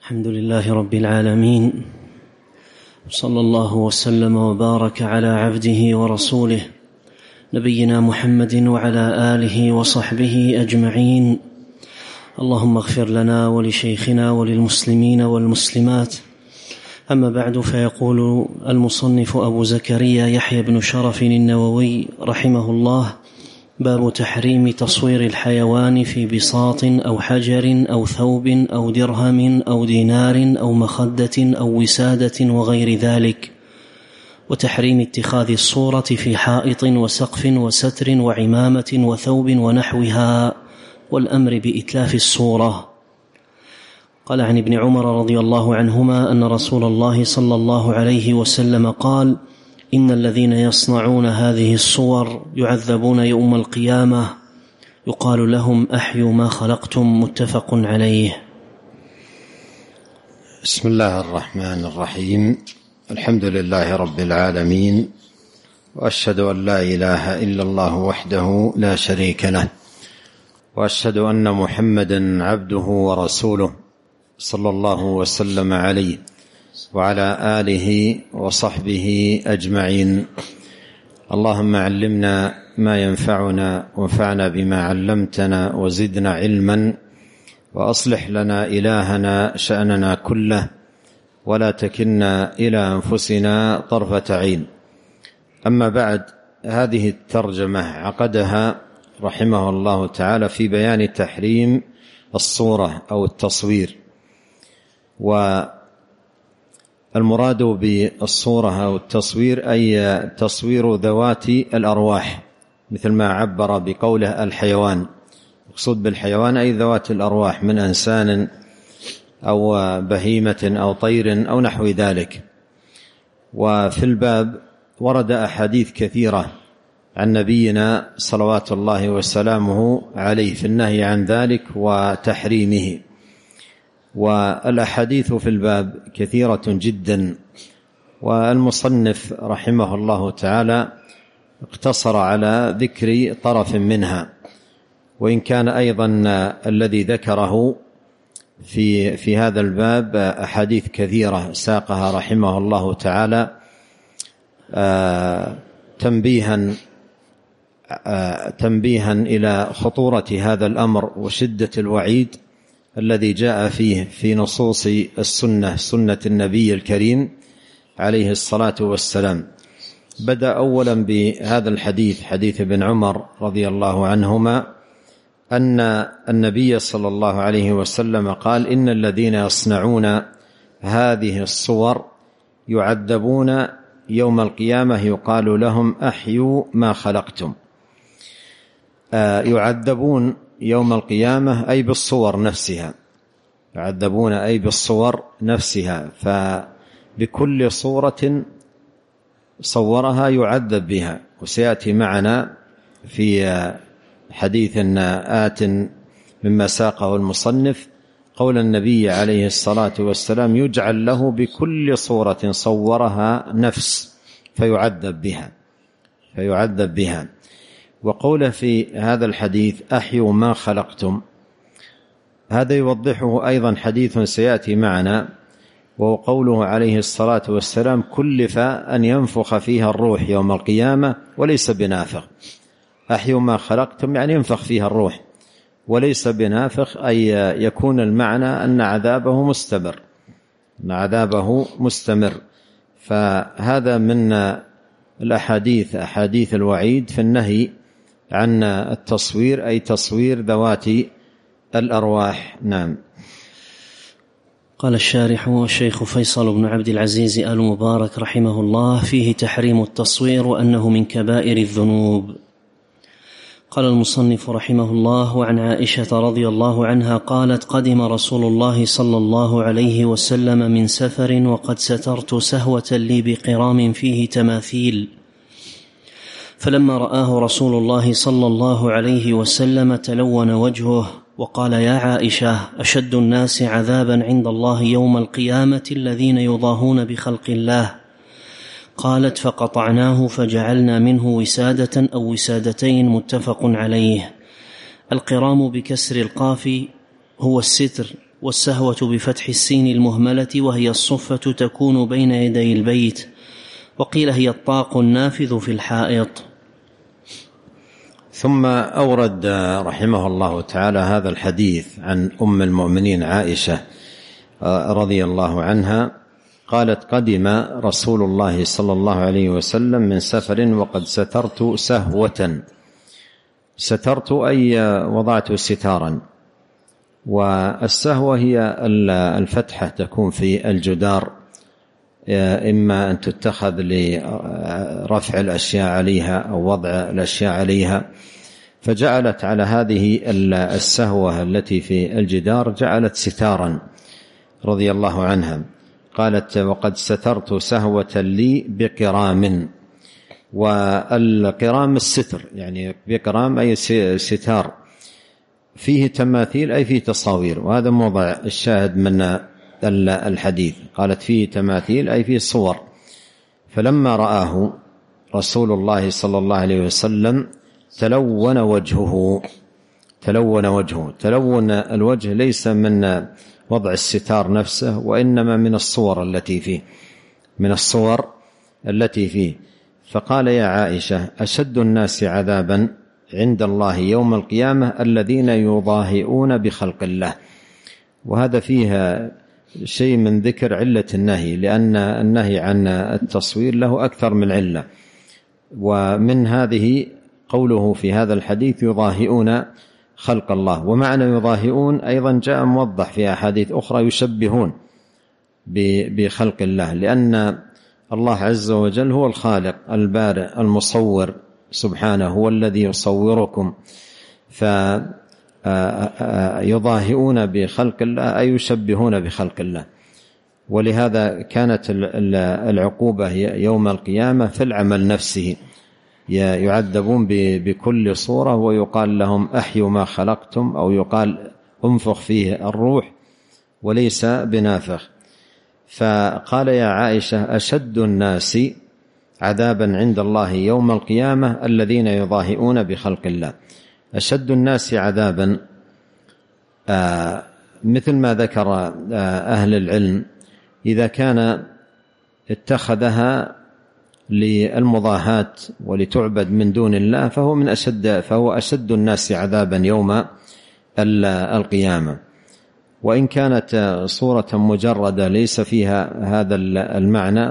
الحمد لله رب العالمين، صلى الله وسلم وبارك على عبده ورسوله نبينا محمد وعلى آله وصحبه أجمعين. اللهم اغفر لنا ولشيخنا وللمسلمين والمسلمات. أما بعد، فيقول المصنف أبو زكريا يحيى بن شرف النووي رحمه الله: باب تحريم تصوير الحيوان في بساط أو حجر أو ثوب أو درهم أو دينار أو مخدة أو وسادة وغير ذلك، وتحريم اتخاذ الصورة في حائط وسقف وستر وعمامة وثوب ونحوها، والأمر بإتلاف الصورة. قال عن ابن عمر رضي الله عنهما أن رسول الله صلى الله عليه وسلم قال: إن الذين يصنعون هذه الصور يعذبون يوم القيامة، يقال لهم أحيوا ما خلقتم. متفق عليه. بسم الله الرحمن الرحيم. الحمد لله رب العالمين، وأشهد أن لا إله إلا الله وحده لا شريك له، وأشهد أن محمدا عبده ورسوله صلى الله وسلم عليه وعلى آله وصحبه أجمعين. اللهم علمنا ما ينفعنا وانفعنا بما علمتنا وزدنا علما، وأصلح لنا إلهنا شأننا كله، ولا تكلنا إلى أنفسنا طرفة عين. أما بعد، هذه الترجمة عقدها رحمه الله تعالى في بيان تحريم الصورة أو التصوير. والمراد بالصورة أو التصوير أي تصوير ذوات الأرواح، مثل ما عبر بقوله الحيوان. يقصد بالحيوان أي ذوات الأرواح من إنسان أو بهيمة أو طير أو نحو ذلك. وفي الباب ورد أحاديث كثيرة عن نبينا صلوات الله وسلامه عليه في النهي عن ذلك وتحريمه، والأحاديث في الباب كثيرة جدا، والمصنف رحمه الله تعالى اقتصر على ذكر طرف منها، وإن كان أيضا الذي ذكره في هذا الباب أحاديث كثيرة ساقها رحمه الله تعالى تنبيها إلى خطورة هذا الأمر وشدة الوعيد الذي جاء فيه في نصوص السنة، سنة النبي الكريم عليه الصلاة والسلام. بدأ أولا بهذا الحديث، حديث ابن عمر رضي الله عنهما، أن النبي صلى الله عليه وسلم قال: إن الذين يصنعون هذه الصور يعذبون يوم القيامة، يقال لهم أحيوا ما خلقتم. يعذبون يوم القيامة أي بالصور نفسها، يعذبون أي بالصور نفسها، فبكل صورة صورها يعذب بها. وسيأتي معنا في حديث آت مما ساقه المصنف قول النبي عليه الصلاة والسلام: يجعل له بكل صورة صورها نفس فيعذب بها. وقوله في هذا الحديث أحيوا ما خلقتم، هذا يوضحه أيضا حديث سيأتي معنا، وهو قوله عليه الصلاة والسلام: كلف أن ينفخ فيها الروح يوم القيامة وليس بنافخ. أحيوا ما خلقتم يعني ينفخ فيها الروح، وليس بنافخ أي يكون المعنى أن عذابه مستمر. فهذا من الأحاديث، أحاديث الوعيد في النهي عن التصوير، أي تصوير ذوات الأرواح. نعم. قال الشارح والشيخ فيصل بن عبد العزيز آل مبارك رحمه الله: فيه تحريم التصوير وأنه من كبائر الذنوب. قال المصنف رحمه الله: وعن عائشة رضي الله عنها قالت: قدم رسول الله صلى الله عليه وسلم من سفر وقد سترت سهوة لي بقرام فيه تماثيل، فلما رآه رسول الله صلى الله عليه وسلم تلون وجهه وقال: يا عائشة، أشد الناس عذابا عند الله يوم القيامة الذين يضاهون بخلق الله. قالت: فقطعناه فجعلنا منه وسادة أو وسادتين. متفق عليه. القرام بكسر القاف هو الستر والسهوة بفتح السين المهملة، وهي الصفة تكون بين يدي البيت، وقيل هي الطاق النافذ في الحائط. ثم أورد رحمه الله تعالى هذا الحديث عن أم المؤمنين عائشة رضي الله عنها قالت: قدم رسول الله صلى الله عليه وسلم من سفر وقد سترت سهوة. سترت أي وضعت ستارا، والسهوة هي الفتحة تكون في الجدار، إما أن تتخذ لرفع الأشياء عليها أو وضع الأشياء عليها، فجعلت على هذه السهوة التي في الجدار جعلت ستارا رضي الله عنها. قالت: وقد سترت سهوة لي بقرام. والقرام الستر، يعني بقرام أي ستار فيه تماثيل أي فيه تصاوير، وهذا موضع الشاهد من الحديث. قالت: فيه تماثيل أي فيه صور. فلما رآه رسول الله صلى الله عليه وسلم تلون وجهه. تلون الوجه ليس من وضع الستار نفسه، وإنما من الصور التي فيه. فقال: يا عائشة، أشد الناس عذابا عند الله يوم القيامة الذين يضاهئون بخلق الله. وهذا فيها شيء من ذكر علة النهي، لأن النهي عن التصوير له أكثر من علة، ومن هذه قوله في هذا الحديث يضاهئون خلق الله. ومعنى يضاهئون أيضا جاء موضح في أحاديث أخرى يشبهون بخلق الله، لأن الله عز وجل هو الخالق البارئ المصور سبحانه، هو الذي يصوركم، فيضاهئون بخلق الله أي يشبهون بخلق الله. ولهذا كانت العقوبة يوم القيامة في العمل نفسه، يعذبون بكل صورة، ويقال لهم أحيوا ما خلقتم، أو يقال انفخ فيه الروح وليس بنافخ. فقال: يا عائشة، أشد الناس عذابا عند الله يوم القيامة الذين يضاهئون بخلق الله. أشد الناس عذابا مثل ما ذكر أهل العلم، إذا كان اتخذها للمضاهاة ولتعبد من دون الله فهو أشد الناس عذابا يوم القيامة. وإن كانت صورة مجردة ليس فيها هذا المعنى،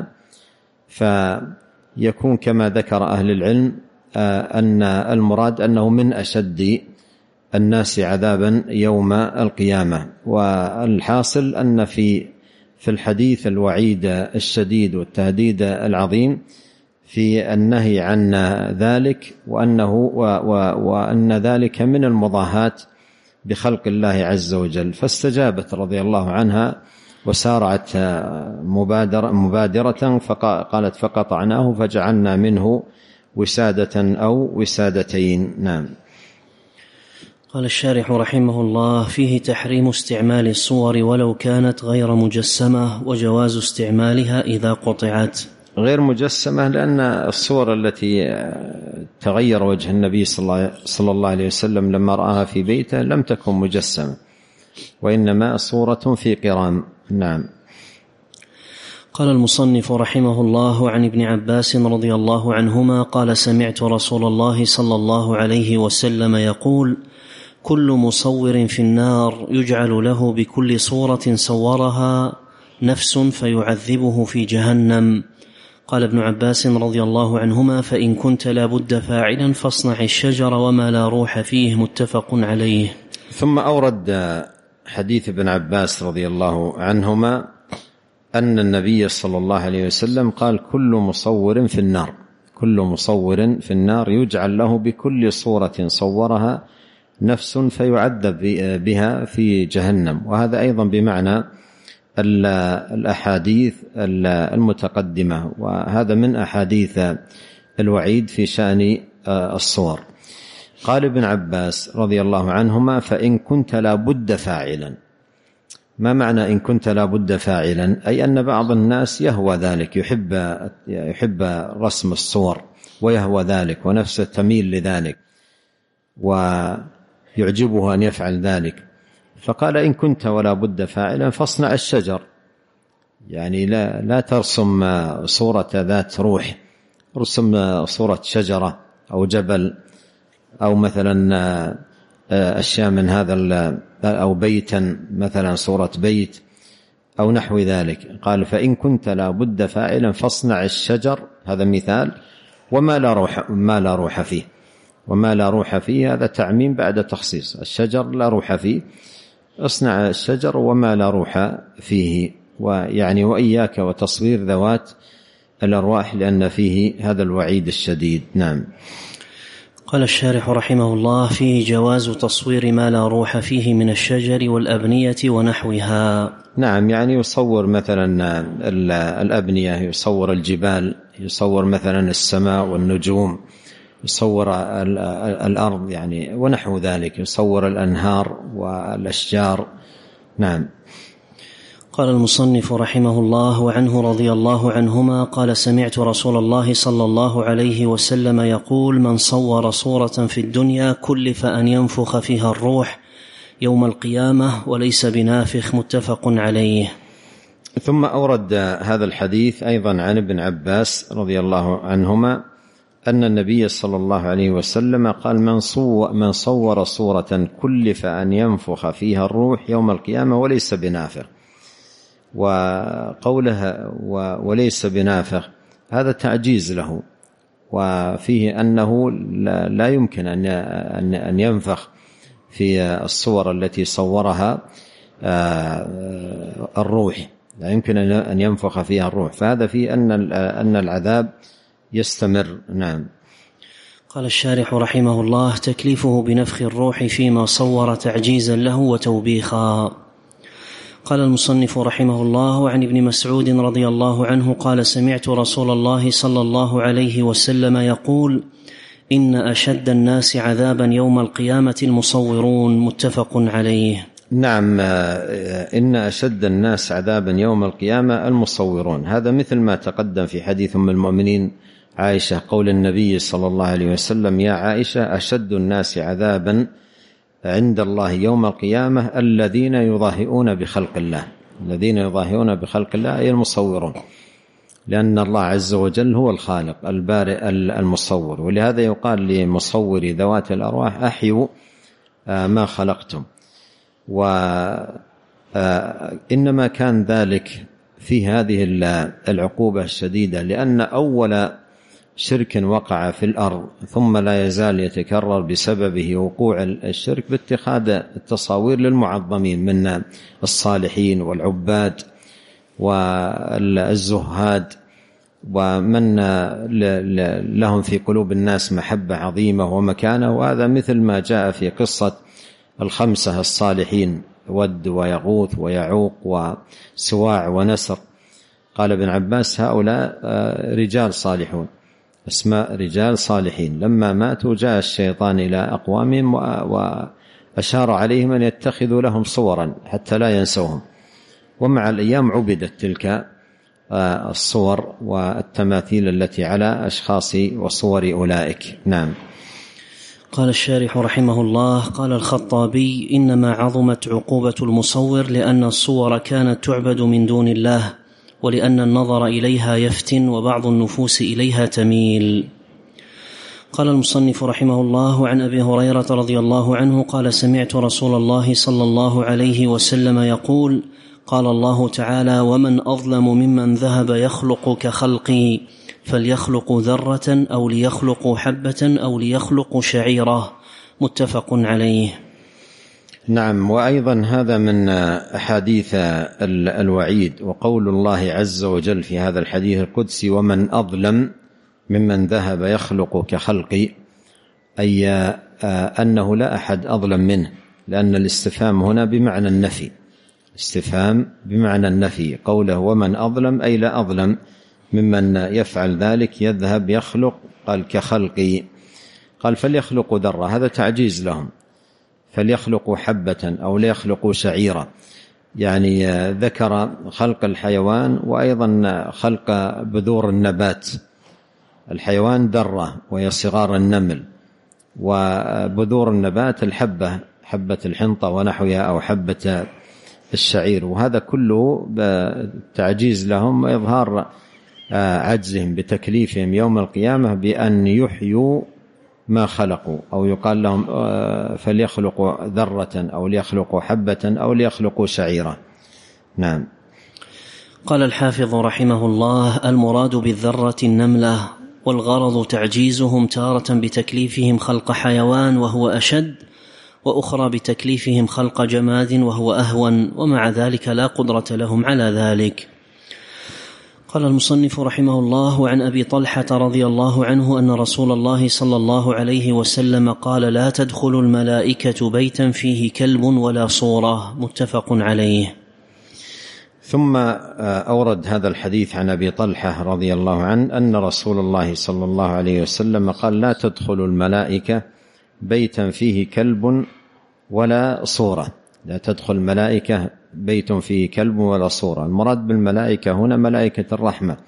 فيكون كما ذكر أهل العلم أن المراد أنه من أشد الناس عذابا يوم القيامة. والحاصل أن في الحديث الوعيد الشديد والتهديد العظيم في النهي عن ذلك، وأن ذلك من المضاهاة بخلق الله عز وجل. فاستجابت رضي الله عنها وسارعت مبادرة، فقالت: فقطعناه فجعلنا منه وسادة أو وسادتين. نعم. قال الشارح رحمه الله: فيه تحريم استعمال الصور ولو كانت غير مجسمة، وجواز استعمالها إذا قطعت. غير مجسمة لأن الصور التي تغير وجه النبي صلى الله عليه وسلم لما رآها في بيته لم تكن مجسمة، وإنما صورة في قرام. نعم. قال المصنف رحمه الله: عن ابن عباس رضي الله عنهما قال: سمعت رسول الله صلى الله عليه وسلم يقول: كل مصور في النار يجعل له بكل صورة صورها نفس فيعذبه في جهنم. قال ابن عباس رضي الله عنهما: فإن كنت لا بد فاعلا فاصنع الشجر وما لا روح فيه. متفق عليه. ثم أورد حديث ابن عباس رضي الله عنهما أن النبي صلى الله عليه وسلم قال: كل مصور في النار يجعل له بكل صورة صورها نفس فيعذب بها في جهنم. وهذا أيضا بمعنى الأحاديث المتقدمة، وهذا من أحاديث الوعيد في شأن الصور. قال ابن عباس رضي الله عنهما: فإن كنت لا بد فاعلا. ما معنى إن كنت لا بد فاعلا؟ أي أن بعض الناس يهوى ذلك، يحب رسم الصور ويهوى ذلك، ونفسه تميل لذلك ويعجبه أن يفعل ذلك. فقال إن كنت ولا بد فاعلا فاصنع الشجر، يعني لا ترسم صورة ذات روح، رسم صورة شجرة أو جبل أو مثلا أشياء من هذا، أو بيتا مثلا صورة بيت أو نحو ذلك. قال فإن كنت لا بد فاعلا فاصنع الشجر، هذا مثال، وما لا روح فيه. وما لا روح فيه هذا تعميم بعد تخصيص، الشجر لا روح فيه، اصنع الشجر وما لا روح فيه، ويعني وإياك وتصوير ذوات الأرواح لأن فيه هذا الوعيد الشديد. نعم. قال الشارح رحمه الله: فيه جواز تصوير ما لا روح فيه من الشجر والأبنية ونحوها. نعم، يعني يصور مثلا الأبنية، يصور الجبال، يصور مثلا السماء والنجوم، يصور الأرض يعني ونحو ذلك، يصور الأنهار والأشجار. نعم. قال المصنف رحمه الله: وعنه رضي الله عنهما قال: سمعت رسول الله صلى الله عليه وسلم يقول: من صور صورة في الدنيا كلف أن ينفخ فيها الروح يوم القيامة وليس بنافخ. متفق عليه. ثم أورد هذا الحديث أيضا عن ابن عباس رضي الله عنهما أن النبي صلى الله عليه وسلم قال: من صور صورة كلف أن ينفخ فيها الروح يوم القيامة وليس بنافخ. وقولها وليس بنافخ هذا تعجيز له، وفيه أنه لا يمكن أن ينفخ في الصور التي صورها الروح، لا يمكن أن ينفخ فيها الروح، فهذا فيه أن العذاب يستمر. نعم. قال الشارح رحمه الله: تكليفه بنفخ الروح فيما صور تعجيزا له وتوبيخا. قال المصنف رحمه الله: عن ابن مسعود رضي الله عنه قال: سمعت رسول الله صلى الله عليه وسلم يقول: إن أشد الناس عذابا يوم القيامة المصورون. متفق عليه. نعم، إن أشد الناس عذابا يوم القيامة المصورون، هذا مثل ما تقدم في حديث أم المؤمنين عائشة، قول النبي صلى الله عليه وسلم: يا عائشة أشد الناس عذابا عند الله يوم القيامة الذين يضاهئون بخلق الله. الذين يضاهئون بخلق الله أي المصورون، لأن الله عز وجل هو الخالق البارئ المصور، ولهذا يقال لمصور ذوات الأرواح: أحيوا ما خلقتم. وإنما كان ذلك في هذه العقوبة الشديدة لأن أول شرك وقع في الأرض ثم لا يزال يتكرر بسببه وقوع الشرك باتخاذ التصاوير للمعظمين من الصالحين والعباد والزهاد ومن لهم في قلوب الناس محبة عظيمة ومكانة. وهذا مثل ما جاء في قصة الخمسة الصالحين: ود ويغوث ويعوق وسواع ونسر. قال ابن عباس: هؤلاء رجال صالحون، اسماء رجال صالحين، لما ماتوا جاء الشيطان إلى أقوامهم وأشار عليهم أن يتخذوا لهم صورا حتى لا ينسوهم، ومع الأيام عبدت تلك الصور والتماثيل التي على أشخاص وصور أولئك. نعم. قال الشارح رحمه الله: قال الخطابي: إنما عظمت عقوبة المصور لأن الصور كانت تعبد من دون الله، ولأن النظر إليها يفتن وبعض النفوس إليها تميل. قال المصنف رحمه الله: عن أبي هريرة رضي الله عنه قال: سمعت رسول الله صلى الله عليه وسلم يقول: قال الله تعالى: ومن أظلم ممن ذهب يخلق كخلقي، فليخلق ذرة أو ليخلق حبة أو ليخلق شعيرة. متفق عليه. نعم. وأيضا هذا من أحاديث الوعيد، وقول الله عز وجل في هذا الحديث القدسي: ومن أظلم ممن ذهب يخلق كخلقي، أي أنه لا أحد أظلم منه، لأن الاستفهام هنا بمعنى النفي، استفهام بمعنى النفي. قوله ومن أظلم أي لا أظلم ممن يفعل ذلك، يذهب يخلق، قال كخلقي. قال فليخلقوا ذرة، هذا تعجيز لهم، فليخلقوا حبة أو ليخلقوا شعيرة، يعني ذكر خلق الحيوان وأيضا خلق بذور النبات. الحيوان ذرة وهي صغار النمل، وبذور النبات الحبة، حبة الحنطة ونحوها أو حبة الشعير، وهذا كله تعجيز لهم وإظهار عجزهم بتكليفهم يوم القيامة بأن يحيوا ما خلقوا، أو يقال لهم فليخلقوا ذرة أو ليخلقوا حبة أو ليخلقوا شعيرا. نعم. قال الحافظ رحمه الله: المراد بالذرة النملة، والغرض تعجيزهم تارة بتكليفهم خلق حيوان وهو أشد، وأخرى بتكليفهم خلق جماد وهو أهون، ومع ذلك لا قدرة لهم على ذلك. قال المصنف رحمه الله: وعن أبي طلحة رضي الله عنه أن رسول الله صلى الله عليه وسلم قال: لا تدخل الملائكة بيتا فيه كلب ولا صورة، متفق عليه. ثم أورد هذا الحديث عن أبي طلحة رضي الله عنه أن رسول الله صلى الله عليه وسلم قال: لا تدخل الملائكة بيتا فيه كلب ولا صورة. لا تدخل الملائكة بيت فيه كلب ولا صورة. المراد بالملائكة هنا ملائكة الرحمة،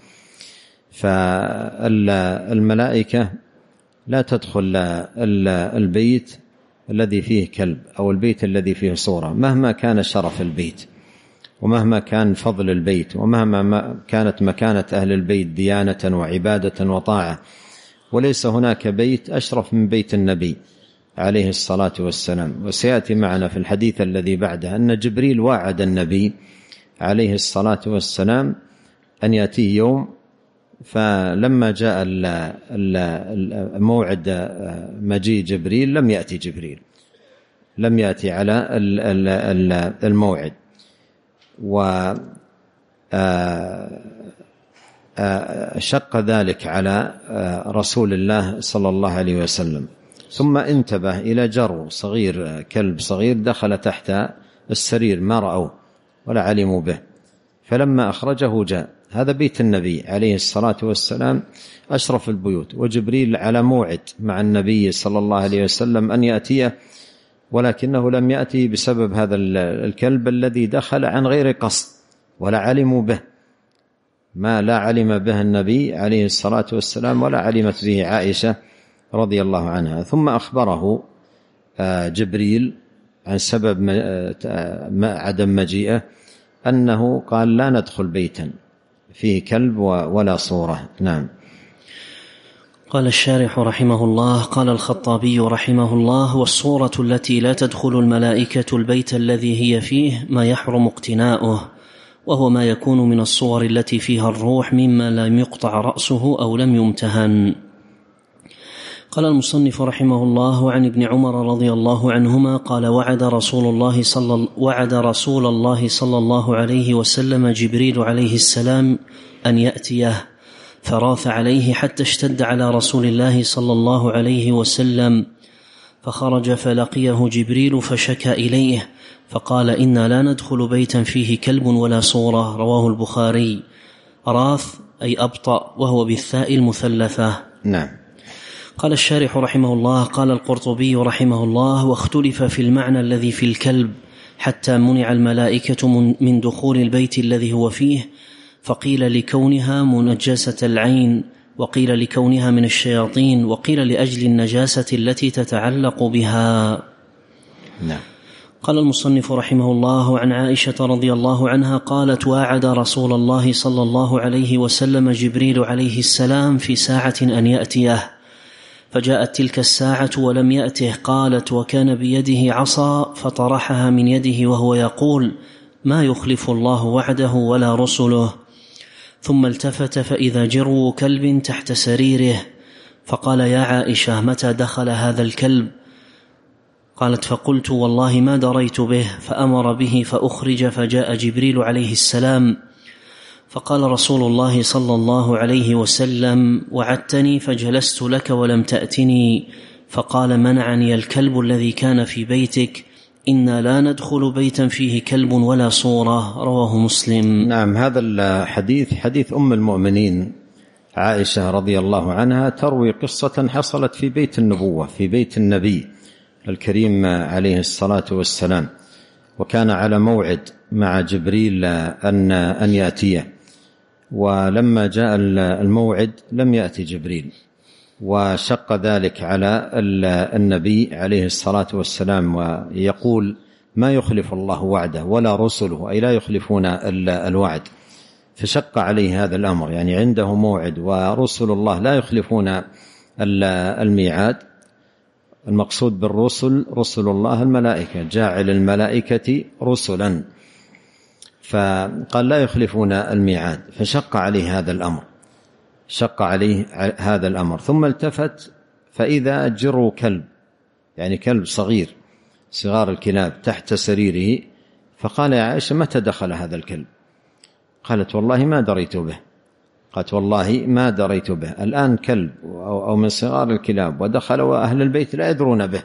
فالملائكة لا تدخل البيت الذي فيه كلب أو البيت الذي فيه صورة، مهما كان شرف البيت ومهما كان فضل البيت ومهما كانت مكانة أهل البيت ديانة وعبادة وطاعة. وليس هناك بيت أشرف من بيت النبي عليه الصلاة والسلام. وسيأتي معنا في الحديث الذي بعده أن جبريل وعد النبي عليه الصلاة والسلام أن يأتيه يوم، فلما جاء موعد مجيء جبريل لم يأتي جبريل، لم يأتي على الموعد، وشق ذلك على رسول الله صلى الله عليه وسلم. ثم انتبه إلى جرو صغير، كلب صغير دخل تحت السرير، ما رأوه ولا علموا به، فلما أخرجه جاء. هذا بيت النبي عليه الصلاة والسلام أشرف البيوت، وجبريل على موعد مع النبي صلى الله عليه وسلم أن يأتيه، ولكنه لم يأتي بسبب هذا الكلب الذي دخل عن غير قصد ولا علموا به، ما لا علم به النبي عليه الصلاة والسلام ولا علمت به عائشة رضي الله عنها. ثم أخبره جبريل عن سبب عدم مجيئه أنه قال: لا ندخل بيتا فيه كلب ولا صورة. نعم. قال الشارح رحمه الله: قال الخطابي رحمه الله: والصورة التي لا تدخل الملائكة البيت الذي هي فيه ما يحرم اقتناؤه، وهو ما يكون من الصور التي فيها الروح مما لم يقطع رأسه أو لم يمتهن. قال المصنف رحمه الله: عن ابن عمر رضي الله عنهما قال: وعد رسول الله صلى الله عليه وسلم جبريل عليه السلام أن يأتيه، فراث عليه حتى اشتد على رسول الله صلى الله عليه وسلم، فخرج فلقيه جبريل فشكى إليه فقال: إنا لا ندخل بيتا فيه كلب ولا صورة. رواه البخاري. راث أي أبطأ، وهو بالثاء المثلثة. نعم. قال الشارح رحمه الله: قال القرطبي رحمه الله: واختلف في المعنى الذي في الكلب حتى منع الملائكة من دخول البيت الذي هو فيه، فقيل لكونها منجسة العين، وقيل لكونها من الشياطين، وقيل لأجل النجاسة التي تتعلق بها. نعم. قال المصنف رحمه الله: عن عائشة رضي الله عنها قالت: وعد رسول الله صلى الله عليه وسلم جبريل عليه السلام في ساعة أن يأتيه، فجاءت تلك الساعة ولم يأته. قالت: وكان بيده عصا فطرحها من يده وهو يقول: ما يخلف الله وعده ولا رسله. ثم التفت فإذا جرو كلب تحت سريره، فقال: يا عائشة، متى دخل هذا الكلب؟ قالت: فقلت: والله ما دريت به. فأمر به فأخرج، فجاء جبريل عليه السلام، فقال رسول الله صلى الله عليه وسلم: وعدتني فجلست لك ولم تأتني. فقال: منعني الكلب الذي كان في بيتك، إنا لا ندخل بيتا فيه كلب ولا صورة. رواه مسلم. نعم. هذا الحديث حديث أم المؤمنين عائشة رضي الله عنها، تروي قصة حصلت في بيت النبوة، في بيت النبي الكريم عليه الصلاة والسلام، وكان على موعد مع جبريل أن يأتيه، ولما جاء الموعد لم يأتي جبريل، وشق ذلك على النبي عليه الصلاة والسلام، ويقول ما يخلف الله وعده ولا رسله، أي لا يخلفون الوعد، فشق عليه هذا الأمر، يعني عنده موعد ورسل الله لا يخلفون الميعاد. المقصود بالرسل رسل الله الملائكة، جاعل الملائكة رسلا، فقال لا يخلفون الميعاد، فشق عليه هذا الأمر، شق عليه هذا الأمر. ثم التفت فإذا جر كلب، يعني كلب صغير، صغار الكلاب، تحت سريره، فقال يا عائشة متى دخل هذا الكلب؟ قالت والله ما دريت به. قالت والله ما دريت به، الآن كلب أو من صغار الكلاب ودخل وأهل البيت لا يدرون به،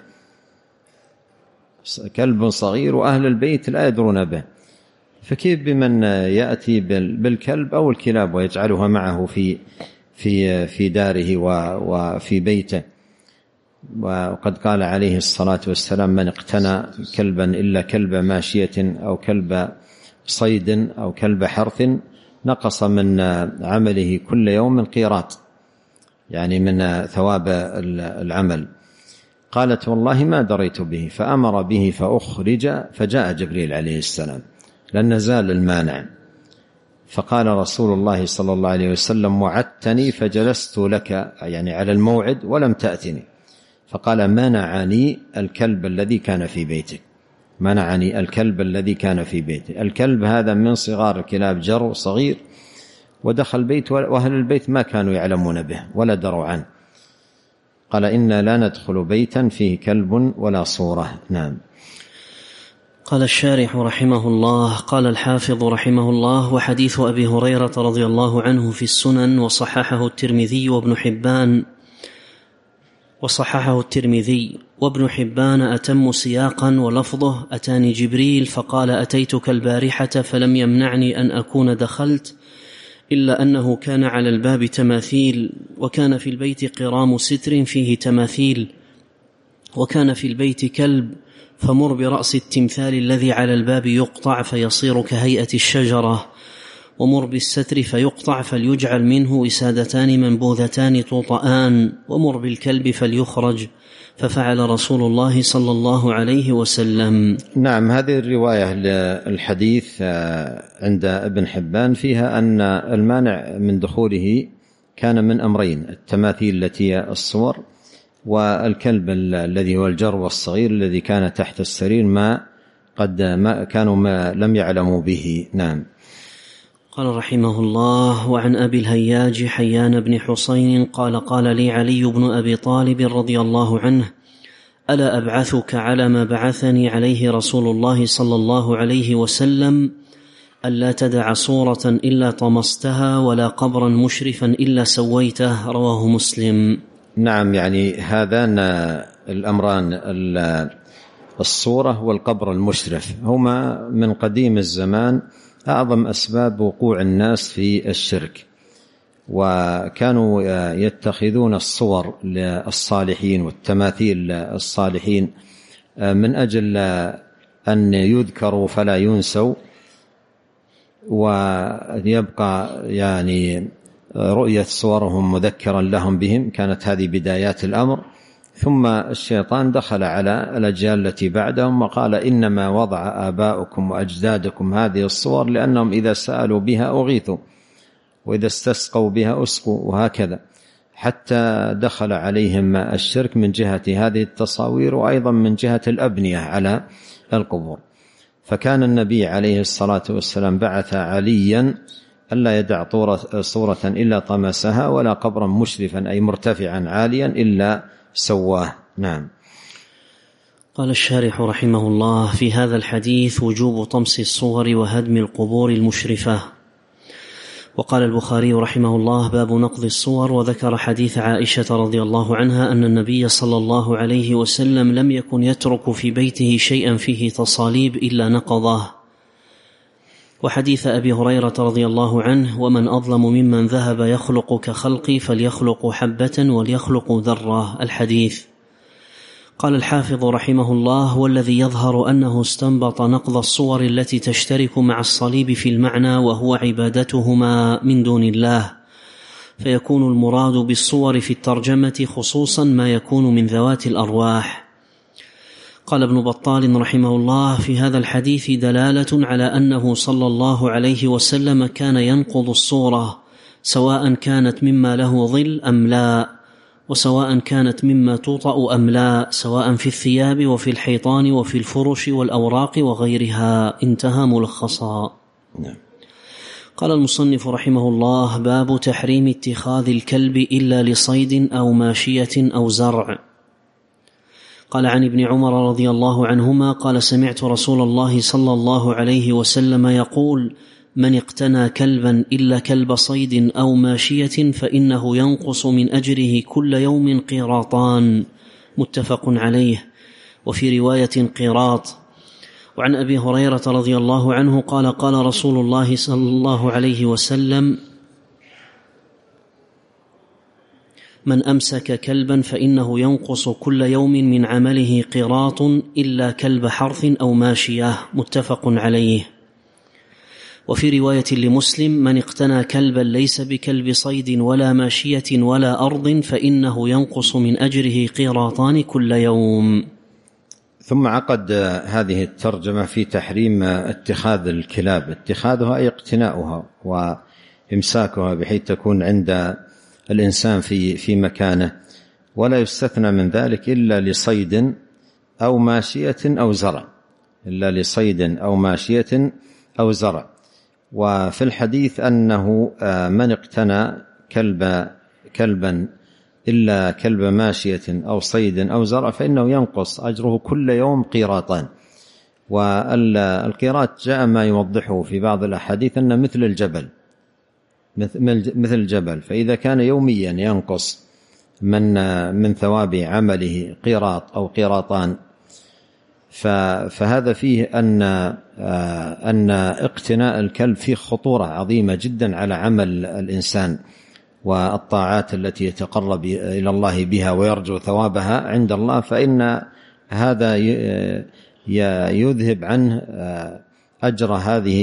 كلب صغير وأهل البيت لا يدرون به، فكيف بمن يأتي بالكلب أو الكلاب ويجعلها معه في داره وفي بيته؟ وقد قال عليه الصلاة والسلام من اقتنى كلبا إلا كلب ماشية أو كلب صيد أو كلب حرث نقص من عمله كل يوم قيراط، يعني من ثواب العمل. قالت والله ما دريت به، فأمر به فأخرج، فجاء جبريل عليه السلام لأن زال المانع، فقال رسول الله صلى الله عليه وسلم وعدتني فجلست لك، يعني على الموعد ولم تأتني. فقال منعني الكلب الذي كان في بيتك، منعني الكلب الذي كان في بيتي. الكلب هذا من صغار الكلاب، جر صغير، ودخل البيت وأهل البيت ما كانوا يعلمون به ولا دروا عنه. قال إنا لا ندخل بيتا فيه كلب ولا صورة. نعم. قال الشارح رحمه الله: قال الحافظ رحمه الله: وحديث أبي هريرة رضي الله عنه في السنن وصححه الترمذي وابن حبان أتم سياقا، ولفظه: أتاني جبريل فقال أتيتك البارحة فلم يمنعني أن أكون دخلت، إلا أنه كان على الباب تماثيل، وكان في البيت قرام ستر فيه تماثيل، وكان في البيت كلب، فمر برأس التمثال الذي على الباب يقطع فيصير كهيئة الشجرة، ومر بالستر فيقطع فليجعل منه وسادتان منبوذتان توطآن، ومر بالكلب فليخرج، ففعل رسول الله صلى الله عليه وسلم. نعم. هذه الرواية الحديث عند ابن حبان فيها أن المانع من دخوله كان من أمرين: التماثيل التي هي الصور، والكلب الذي هو الجرو الصغير الذي كان تحت السرير ما لم يعلموا به. نعم. قال رحمه الله: وعن أبي الهياج حيان بن حسين قال: قال لي علي بن أبي طالب رضي الله عنه: ألا أبعثك على ما بعثني عليه رسول الله صلى الله عليه وسلم، ألا تدع صورة إلا طمستها ولا قبرا مشرفا إلا سويته. رواه مسلم. نعم. يعني هذان الأمران، الصورة والقبر المشرف، هما من قديم الزمان أعظم أسباب وقوع الناس في الشرك، وكانوا يتخذون الصور للصالحين والتماثيل الصالحين من أجل أن يذكروا فلا ينسوا، ويبقى يعني رؤية صورهم مذكرا لهم بهم. كانت هذه بدايات الأمر. ثم الشيطان دخل على الأجيال التي بعدهم وقال: إنما وضع آباؤكم وأجدادكم هذه الصور لأنهم إذا سألوا بها أغيثوا، وإذا استسقوا بها أسقوا، وهكذا، حتى دخل عليهم الشرك من جهة هذه التصاوير، وأيضا من جهة الأبنية على القبور. فكان النبي عليه الصلاة والسلام بعث عليا ألا يدع صورة إلا طمسها، ولا قبرا مشرفا أي مرتفعا عاليا إلا سواه. نعم. قال الشارح رحمه الله: في هذا الحديث وجوب طمس الصور وهدم القبور المشرفة. وقال البخاري رحمه الله: باب نقض الصور، وذكر حديث عائشة رضي الله عنها أن النبي صلى الله عليه وسلم لم يكن يترك في بيته شيئا فيه تصاليب إلا نقضه. وحديث أبي هريرة رضي الله عنه: ومن أظلم ممن ذهب يخلق كخلقي فليخلق حبة وليخلق ذرة. الحديث. قال الحافظ رحمه الله: والذي يظهر أنه استنبط نقض الصور التي تشترك مع الصليب في المعنى، وهو عبادتهما من دون الله، فيكون المراد بالصور في الترجمة خصوصا ما يكون من ذوات الأرواح. قال ابن بطال رحمه الله: في هذا الحديث دلالة على أنه صلى الله عليه وسلم كان ينقض الصورة، سواء كانت مما له ظل أم لا، وسواء كانت مما توطأ أم لا، سواء في الثياب وفي الحيطان وفي الفرش والأوراق وغيرها. انتهى ملخصا. قال المصنف رحمه الله: باب تحريم اتخاذ الكلب إلا لصيد أو ماشية أو زرع. قال عن ابن عمر رضي الله عنهما قال: سمعت رسول الله صلى الله عليه وسلم يقول: من اقتنى كلبا إلا كلب صيد أو ماشية فإنه ينقص من أجره كل يوم قيراطان. متفق عليه. وفي رواية قيراط. وعن أبي هريرة رضي الله عنه قال: قال رسول الله صلى الله عليه وسلم: من أمسك كلبا فإنه ينقص كل يوم من عمله قيراط إلا كلب حرث أو ماشية. متفق عليه. وفي رواية لمسلم: من اقتنى كلبا ليس بكلب صيد ولا ماشية ولا أرض فإنه ينقص من أجره قيراطان كل يوم. ثم عقد هذه الترجمة في تحريم اتخاذ الكلاب، اتخاذها أي اقتناؤها وإمساكها بحيث تكون عند الإنسان في مكانه، ولا يستثنى من ذلك إلا لصيد أو ماشية أو زرع، إلا لصيد أو ماشية أو زرع. وفي الحديث أنه من اقتنى كلبا إلا كلب ماشية أو صيد أو زرع فإنه ينقص أجره كل يوم قيراطان. والقيراط جاء ما يوضحه في بعض الأحاديث أن مثل الجبل، فإذا كان يوميا ينقص من ثواب عمله قيراط أو قيراطان، فهذا فيه أن اقتناء الكلب فيه خطورة عظيمة جدا على عمل الإنسان والطاعات التي يتقرب إلى الله بها ويرجو ثوابها عند الله، فإن هذا يذهب عنه أجر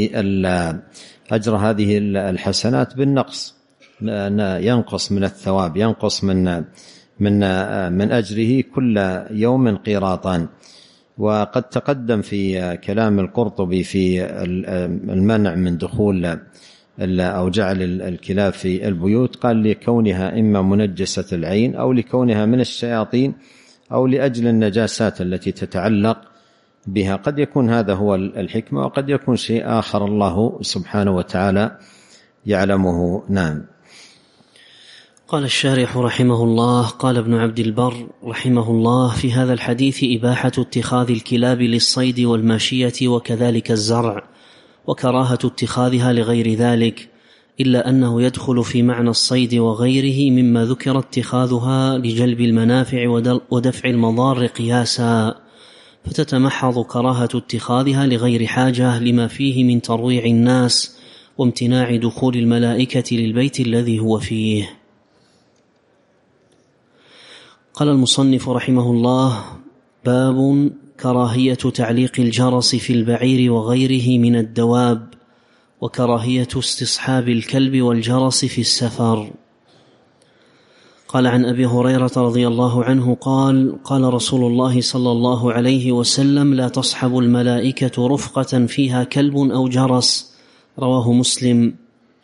هذه الحسنات بالنقص، ينقص من الثواب، ينقص من أجره كل يوم قيراطان. وقد تقدم في كلام القرطبي في المنع من دخول أو جعل الكلاب في البيوت، قال لكونها إما منجسة العين أو لكونها من الشياطين أو لأجل النجاسات التي تتعلق بها. قد يكون هذا هو الحكمة، وقد يكون شيء آخر الله سبحانه وتعالى يعلمه. نعم. قال الشارح رحمه الله: قال ابن عبد البر رحمه الله: في هذا الحديث إباحة اتخاذ الكلاب للصيد والماشية وكذلك الزرع، وكراهة اتخاذها لغير ذلك، إلا أنه يدخل في معنى الصيد وغيره مما ذكر اتخاذها لجلب المنافع ودفع المضار قياسا، فتتمحض كراهة اتخاذها لغير حاجة لما فيه من ترويع الناس وامتناع دخول الملائكة للبيت الذي هو فيه. قال المصنف رحمه الله: باب كراهية تعليق الجرس في البعير وغيره من الدواب، وكراهية استصحاب الكلب والجرس في السفر. قال عن أبي هريرة رضي الله عنه قال: قال رسول الله صلى الله عليه وسلم: لا تصحب الملائكة رفقة فيها كلب أو جرس. رواه مسلم.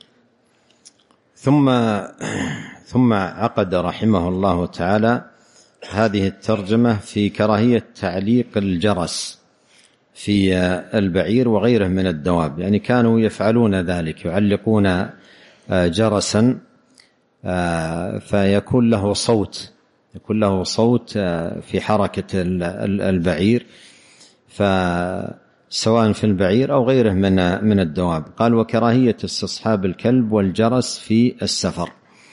ثم عقد رحمه الله تعالى هذه الترجمة في كراهية تعليق الجرس في البعير وغيره من الدواب، يعني كانوا يفعلون ذلك، يعلقون جرسا فيكون له صوت في حركة البعير، فسواء في البعير أو غيره من الدواب. قال: وكراهية استصحاب الكلب والجرس في السفر.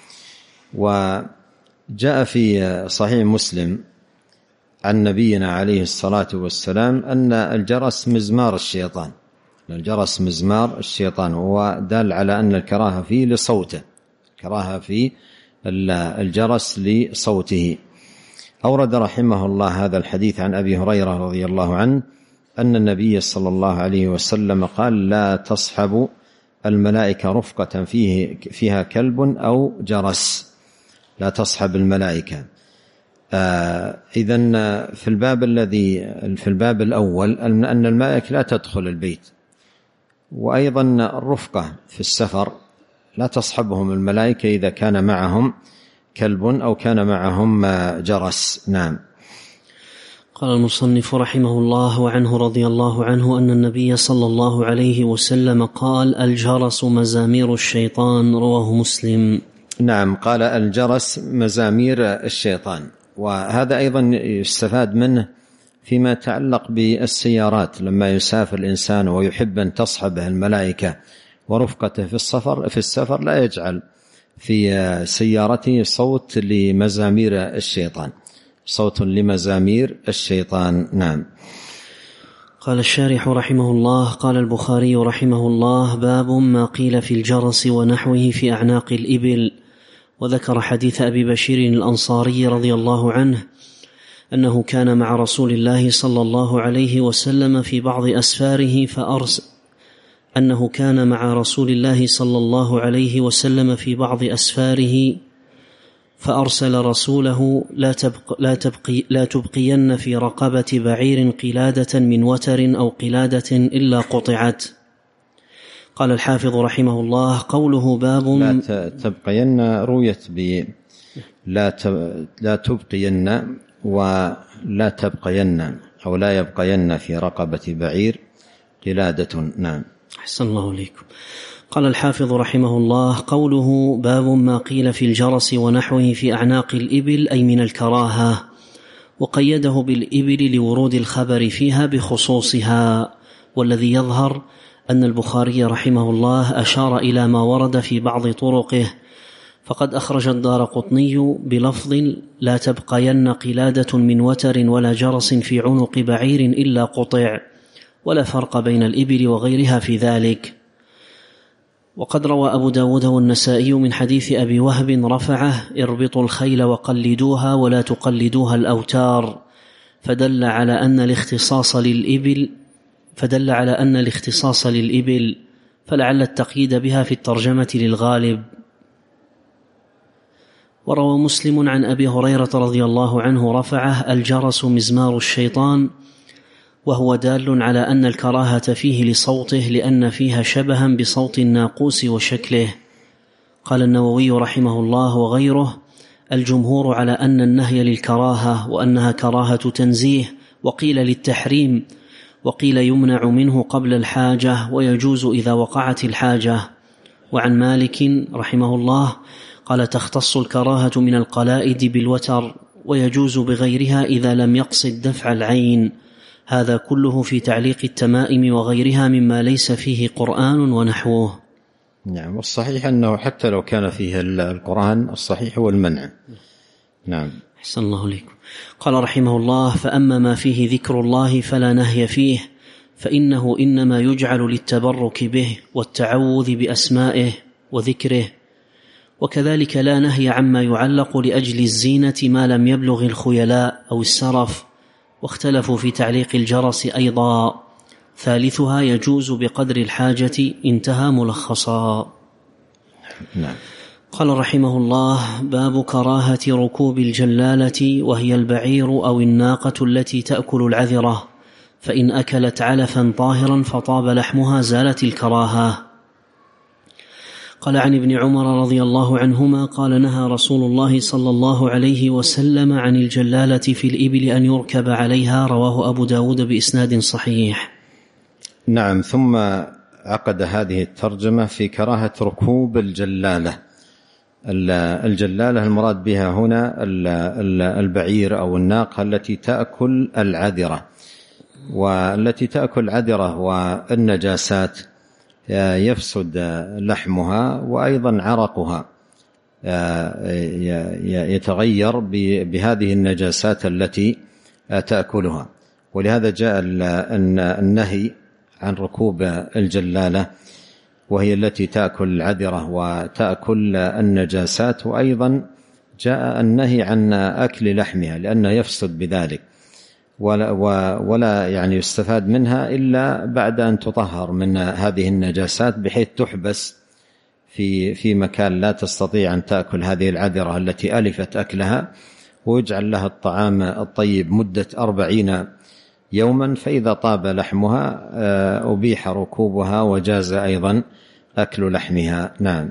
وجاء في صحيح مسلم عن نبينا عليه الصلاة والسلام أن الجرس مزمار الشيطان، الجرس مزمار الشيطان، ودال على أن الكراهة فيه لصوته، كراهة في الجرس لصوته. أورد رحمه الله هذا الحديث عن أبي هريرة رضي الله عنه أن النبي صلى الله عليه وسلم قال: لا تصحب الملائكة رفقة فيها كلب أو جرس، لا تصحب الملائكة. إذن في الباب الأول أن الملائكة لا تدخل البيت، وأيضا الرفقة في السفر لا تصحبهم الملائكة إذا كان معهم كلب أو كان معهم جرس. نعم. قال المصنف رحمه الله: وعنه رضي الله عنه أن النبي صلى الله عليه وسلم قال: الجرس مزامير الشيطان، رواه مسلم. نعم، قال الجرس مزامير الشيطان. وهذا أيضا يستفاد منه فيما يتعلق بالسيارات، لما يسافر الإنسان ويحب أن تصحبه الملائكة ورفقته في السفر لا يجعل في سيارته صوت لمزامير الشيطان، صوت لمزامير الشيطان. نعم. قال الشارح رحمه الله: قال البخاري رحمه الله: باب ما قيل في الجرس ونحوه في أعناق الإبل. وذكر حديث أبي بشير الأنصاري رضي الله عنه أنه كان مع رسول الله صلى الله عليه وسلم في بعض أسفاره فأرسل رسوله: لا تبقين في رقبة بعير قلادة من وتر أو قلادة إلا قطعت. قال الحافظ رحمه الله: قوله باب لا تبقين رويت لا تبقين ولا تبقين أو لا يبقين في رقبة بعير قلادة. نعم. أحسن الله إليكم. قال الحافظ رحمه الله: قوله باب ما قيل في الجرس ونحوه في أعناق الإبل أي من الكراهة، وقيده بالإبل لورود الخبر فيها بخصوصها. والذي يظهر أن البخاري رحمه الله أشار إلى ما ورد في بعض طرقه، فقد أخرج الدارقطني بلفظ: لا تبقين قلادة من وتر ولا جرس في عنق بعير إلا قطع، ولا فرق بين الإبل وغيرها في ذلك. وقد روى أبو داود والنسائي من حديث أبي وهب رفعه: اربطوا الخيل وقلدوها ولا تقلدوها الأوتار، فدل على أن الاختصاص للإبل، فلعل التقييد بها في الترجمة للغالب. وروى مسلم عن أبي هريرة رضي الله عنه رفعه: الجرس مزمار الشيطان، وهو دال على أن الكراهة فيه لصوته، لأن فيها شبها بصوت الناقوس وشكله. قال النووي رحمه الله وغيره: الجمهور على أن النهي للكراهة، وأنها كراهة تنزيه، وقيل للتحريم، وقيل يمنع منه قبل الحاجة ويجوز إذا وقعت الحاجة. وعن مالك رحمه الله قال: تختص الكراهة من القلائد بالوتر، ويجوز بغيرها إذا لم يقصد دفع العين. هذا كله في تعليق التمائم وغيرها مما ليس فيه قرآن ونحوه. نعم. والصحيح أنه حتى لو كان فيه القرآن الصحيح هو المنع. نعم. أحسن الله عليكم. قال رحمه الله: فأما ما فيه ذكر الله فلا نهي فيه، فإنه إنما يجعل للتبرك به والتعوذ بأسمائه وذكره. وكذلك لا نهي عما يعلق لأجل الزينة ما لم يبلغ الخيلاء أو السرف. واختلفوا في تعليق الجرس أيضا، ثالثها يجوز بقدر الحاجة. انتهى ملخصا. نعم. قال رحمه الله: باب كراهة ركوب الجلالة، وهي البعير أو الناقة التي تأكل العذرة، فإن أكلت علفا طاهرا فطاب لحمها زالت الكراهة. قال عن ابن عمر رضي الله عنهما قال: نهى رسول الله صلى الله عليه وسلم عن الجلالة في الإبل أن يركب عليها، رواه أبو داود بإسناد صحيح. نعم. ثم عقد هذه الترجمة في كراهة ركوب الجلالة. الجلالة المراد بها هنا البعير أو الناقة التي تأكل العذرة، والتي تأكل العذرة والنجاسات يفسد لحمها، وأيضا عرقها يتغير بهذه النجاسات التي تأكلها. ولهذا جاء النهي عن ركوب الجلالة، وهي التي تأكل العذرة وتأكل النجاسات. وأيضا جاء النهي عن أكل لحمها لأنه يفسد بذلك. ولا يعني يستفاد منها إلا بعد أن تطهر من هذه النجاسات بحيث تحبس في مكان لا تستطيع أن تأكل هذه العذرة التي ألفت أكلها، ويجعل لها الطعام الطيب مدة 40 يوما، فإذا طاب لحمها أبيح ركوبها وجاز أيضا أكل لحمها. نعم.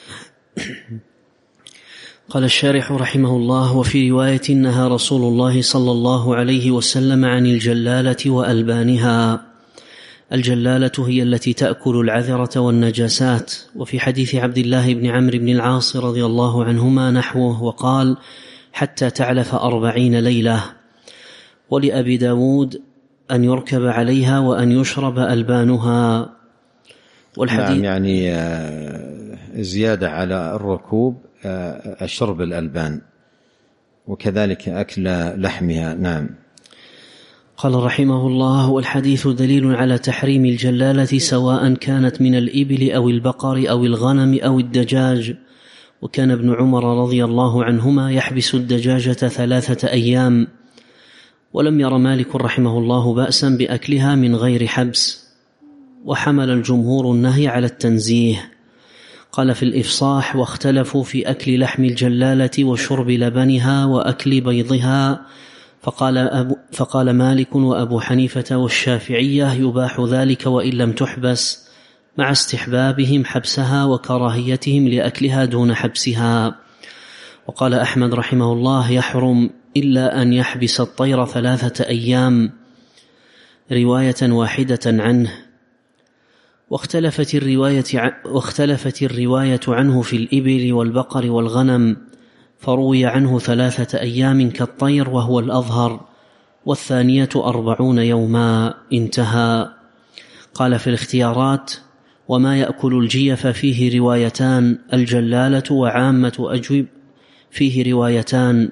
قال الشارح رحمه الله: وفي رواية نهى رسول الله صلى الله عليه وسلم عن الجلالة وألبانها. الجلالة هي التي تأكل العذرة والنجاسات. وفي حديث عبد الله بن عمرو بن العاص رضي الله عنهما نحوه، وقال: حتى تعلف 40 ليلة. ولأبي داود أن يركب عليها وأن يشرب ألبانها. نعم، يعني زيادة على الركوب شرب الألبان، وكذلك أكل لحمها. نعم. قال رحمه الله: والحديث دليل على تحريم الجلالة سواء كانت من الإبل أو البقر أو الغنم أو الدجاج. وكان ابن عمر رضي الله عنهما يحبس الدجاجة 3 أيام، ولم ير مالك رحمه الله بأسا بأكلها من غير حبس، وحمل الجمهور النهي على التنزيه. قال في الإفصاح: واختلفوا في أكل لحم الجلالة وشرب لبنها وأكل بيضها، فقال مالك وأبو حنيفة والشافعية يباح ذلك وإن لم تحبس، مع استحبابهم حبسها وكراهيتهم لأكلها دون حبسها. وقال أحمد رحمه الله: يحرم إلا أن يحبس الطير 3 أيام، رواية واحدة عنه. واختلفت الرواية عنه في الإبل والبقر والغنم، فروي عنه 3 أيام كالطير وهو الأظهر، والثانية 40 يوما، انتهى. قال في الاختيارات: وما يأكل الجيف فيه روايتان، الجلالة وعامة أجوب فيه روايتان.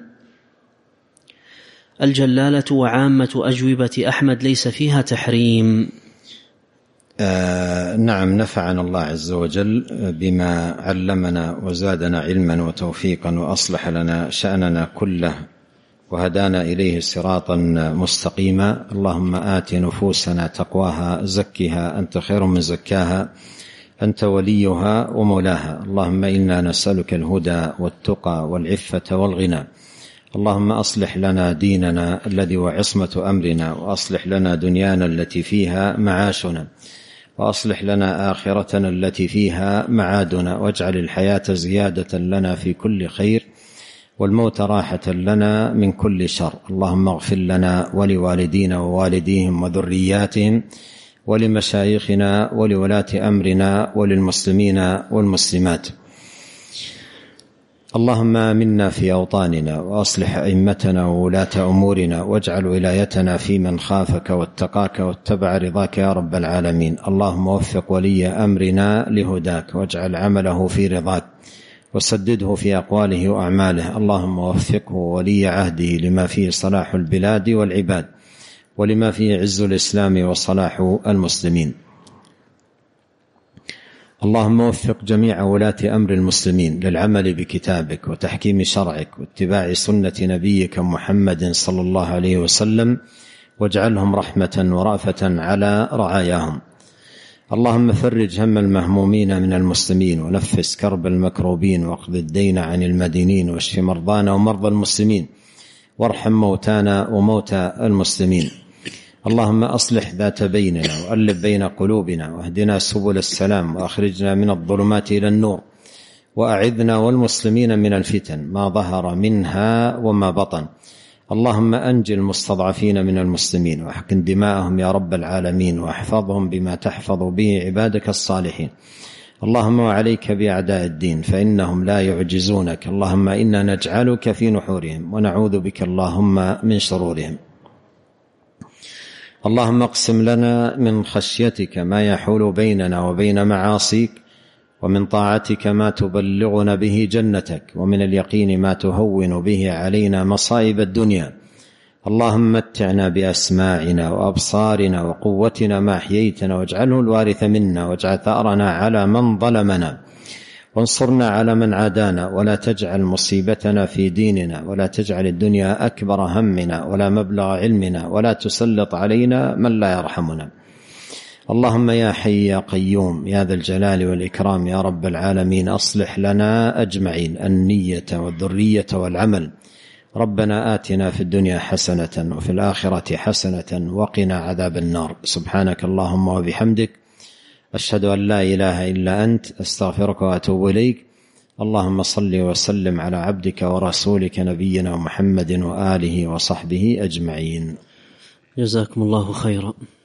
الجلالة وعامة أجوبة أحمد ليس فيها تحريم. نعم، نفعنا الله عز وجل بما علمنا وزادنا علما وتوفيقا، وأصلح لنا شأننا كله، وهدانا إليه صراطا مستقيما. اللهم آت نفوسنا تقواها، زكها أنت خير من زكاها، أنت وليها ومولاها. اللهم إنا نسألك الهدى والتقى والعفة والغنى. اللهم أصلح لنا ديننا الذي هو عصمة أمرنا، وأصلح لنا دنيانا التي فيها معاشنا، وأصلح لنا آخرتنا التي فيها معادنا، واجعل الحياة زيادة لنا في كل خير، والموت راحة لنا من كل شر. اللهم اغفر لنا ولوالدينا ووالديهم وذرياتهم، ولمشايخنا ولولاة أمرنا، وللمسلمين والمسلمات. اللهم آمنا في أوطاننا، وأصلح أئمتنا وولاة أمورنا، واجعل ولايتنا في من خافك واتقاك واتبع رضاك يا رب العالمين. اللهم وفق ولي أمرنا لهداك، واجعل عمله في رضاك، وسدده في أقواله وأعماله. اللهم وفقه ولي عهده لما فيه صلاح البلاد والعباد، ولما فيه عز الإسلام وصلاح المسلمين. اللهم وفق جميع ولاة أمر المسلمين للعمل بكتابك وتحكيم شرعك واتباع سنة نبيك محمد صلى الله عليه وسلم، واجعلهم رحمة ورأفة على رعاياهم. اللهم فرج هم المهمومين من المسلمين، ونفس كرب المكروبين، واقض الدين عن المدينين، واشف مرضانا ومرضى المسلمين، وارحم موتانا وموتى المسلمين. اللهم أصلح ذات بيننا، وألف بين قلوبنا، واهدنا سبل السلام، وأخرجنا من الظلمات إلى النور، وأعذنا والمسلمين من الفتن ما ظهر منها وما بطن. اللهم أنجِ المستضعفين من المسلمين، واحقن دماءهم يا رب العالمين، واحفظهم بما تحفظ به عبادك الصالحين. اللهم وعليك بأعداء الدين، فإنهم لا يعجزونك. اللهم إنا نجعلك في نحورهم، ونعوذ بك اللهم من شرورهم. اللهم اقسم لنا من خشيتك ما يحول بيننا وبين معاصيك، ومن طاعتك ما تبلغنا به جنتك، ومن اليقين ما تهون به علينا مصائب الدنيا. اللهم متعنا بأسماعنا وأبصارنا وقوتنا ما أحييتنا، واجعله الوارث منا، واجعل ثأرنا على من ظلمنا، وانصرنا على من عادانا، ولا تجعل مصيبتنا في ديننا، ولا تجعل الدنيا أكبر همنا ولا مبلغ علمنا، ولا تسلط علينا من لا يرحمنا. اللهم يا حي يا قيوم يا ذا الجلال والإكرام يا رب العالمين، أصلح لنا أجمعين النية والذرية والعمل. ربنا آتنا في الدنيا حسنة وفي الآخرة حسنة وقنا عذاب النار. سبحانك اللهم وبحمدك، أشهد أن لا إله إلا أنت، أستغفرك وأتوب إليك. اللهم صل وسلم على عبدك ورسولك نبينا محمد وآله وصحبه أجمعين. جزاكم الله خيرا.